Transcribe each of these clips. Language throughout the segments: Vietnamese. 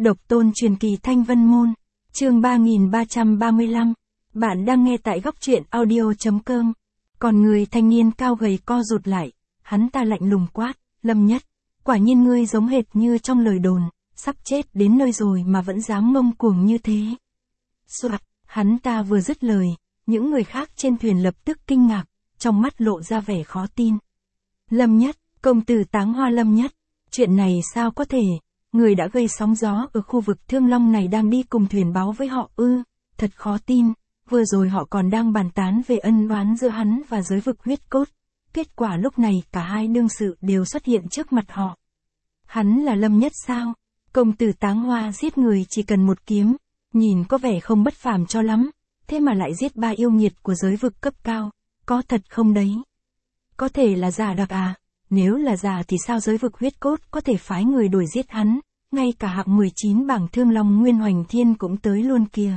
Độc tôn truyền kỳ Thanh Vân Môn, chương 3335. Bạn đang nghe tại góc truyện audio.com. Còn người thanh niên cao gầy co rụt lại, hắn ta lạnh lùng quát, Lâm Nhất, quả nhiên ngươi giống hệt như trong lời đồn, sắp chết đến nơi rồi mà vẫn dám ngông cuồng như thế. Soạt, hắn ta vừa dứt lời, những người khác trên thuyền lập tức kinh ngạc, trong mắt lộ ra vẻ khó tin. Lâm Nhất, công tử Táng Hoa Lâm Nhất, chuyện này sao có thể? Người đã gây sóng gió ở khu vực Thương Long này đang đi cùng thuyền báo với họ ư, thật khó tin, vừa rồi họ còn đang bàn tán về ân oán giữa hắn và giới vực huyết cốt, kết quả lúc này cả hai đương sự đều xuất hiện trước mặt họ. Hắn là Lâm Nhất sao? Công tử Táng Hoa giết người chỉ cần một kiếm, nhìn có vẻ không bất phàm cho lắm, thế mà lại giết ba yêu nghiệt của giới vực cấp cao, có thật không đấy? Có thể là giả đặc à? Nếu là giả thì sao giới vực huyết cốt có thể phái người đuổi giết hắn, ngay cả hạng 19 bảng Thương Long Nguyên Hoành Thiên cũng tới luôn kìa.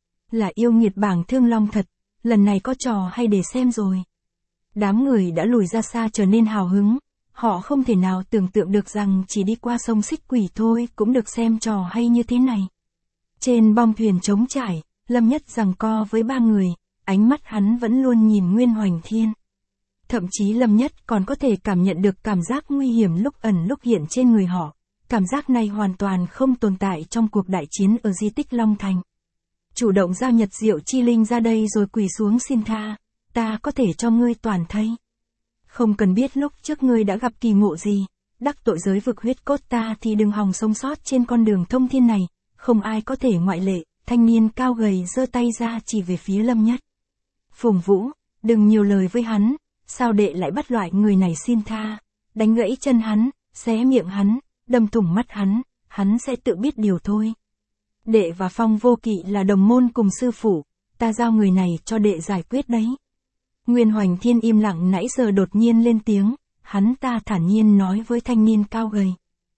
Là yêu nghiệt bảng Thương Long thật, lần này có trò hay để xem rồi. Đám người đã lùi ra xa trở nên hào hứng, họ không thể nào tưởng tượng được rằng chỉ đi qua sông Xích Quỷ thôi cũng được xem trò hay như thế này. Trên bong thuyền trống trải, Lâm Nhất giằng co với ba người, ánh mắt hắn vẫn luôn nhìn Nguyên Hoành Thiên. Thậm chí Lâm Nhất còn có thể cảm nhận được cảm giác nguy hiểm lúc ẩn lúc hiện trên người họ. Cảm giác này hoàn toàn không tồn tại trong cuộc đại chiến ở di tích Long Thành. Chủ động giao Nhật Diệu Chi Linh ra đây rồi quỳ xuống xin tha, ta có thể cho ngươi toàn thây. Không cần biết lúc trước ngươi đã gặp kỳ ngộ gì, đắc tội giới vực huyết cốt ta thì đừng hòng sống sót trên con đường thông thiên này, không ai có thể ngoại lệ. Thanh niên cao gầy giơ tay ra chỉ về phía Lâm Nhất. Phùng Vũ, đừng nhiều lời với hắn, sao đệ lại bắt loại người này xin tha, đánh gãy chân hắn, xé miệng hắn, đâm thủng mắt hắn sẽ tự biết điều thôi. Đệ và Phong Vô Kỵ là đồng môn cùng sư phụ, ta giao người này cho đệ giải quyết đấy. Nguyên Hoành Thiên im lặng nãy giờ đột nhiên lên tiếng, hắn ta thản nhiên nói với thanh niên cao gầy.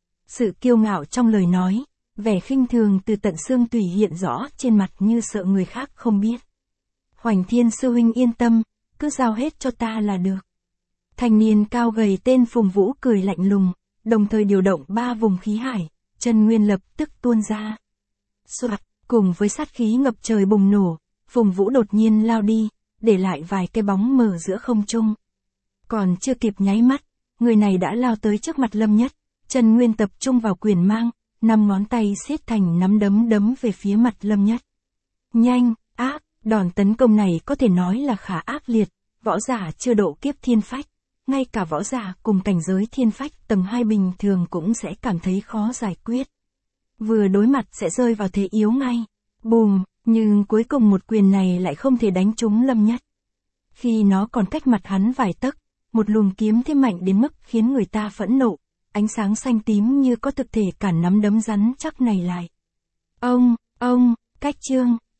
Sự kiêu ngạo trong lời nói, vẻ khinh thường từ tận xương tủy hiện rõ trên mặt như sợ người khác không biết. Hoành Thiên sư huynh yên tâm, cứ giao hết cho ta là được. Thanh niên cao gầy tên Phùng Vũ cười lạnh lùng, đồng thời điều động ba vùng khí hải, chân nguyên lập tức tuôn ra. Soạt, cùng với sát khí ngập trời bùng nổ, Phùng Vũ đột nhiên lao đi, để lại vài cái bóng mờ giữa không trung. Còn chưa kịp nháy mắt, người này đã lao tới trước mặt Lâm Nhất, chân nguyên tập trung vào quyền mang, 5 ngón tay siết thành nắm đấm đấm về phía mặt Lâm Nhất. Nhanh, ác, đòn tấn công này có thể nói là khá ác liệt, võ giả chưa độ kiếp thiên phách. Ngay cả võ giả cùng cảnh giới thiên phách tầng 2 bình thường cũng sẽ cảm thấy khó giải quyết. Vừa đối mặt sẽ rơi vào thế yếu ngay. Bùm, nhưng cuối cùng một quyền này lại không thể đánh trúng Lâm Nhất. Khi nó còn cách mặt hắn vài tấc, một luồng kiếm thêm mạnh đến mức khiến người ta phẫn nộ, ánh sáng xanh tím như có thực thể cản nắm đấm rắn chắc này lại. Ông, cách chương,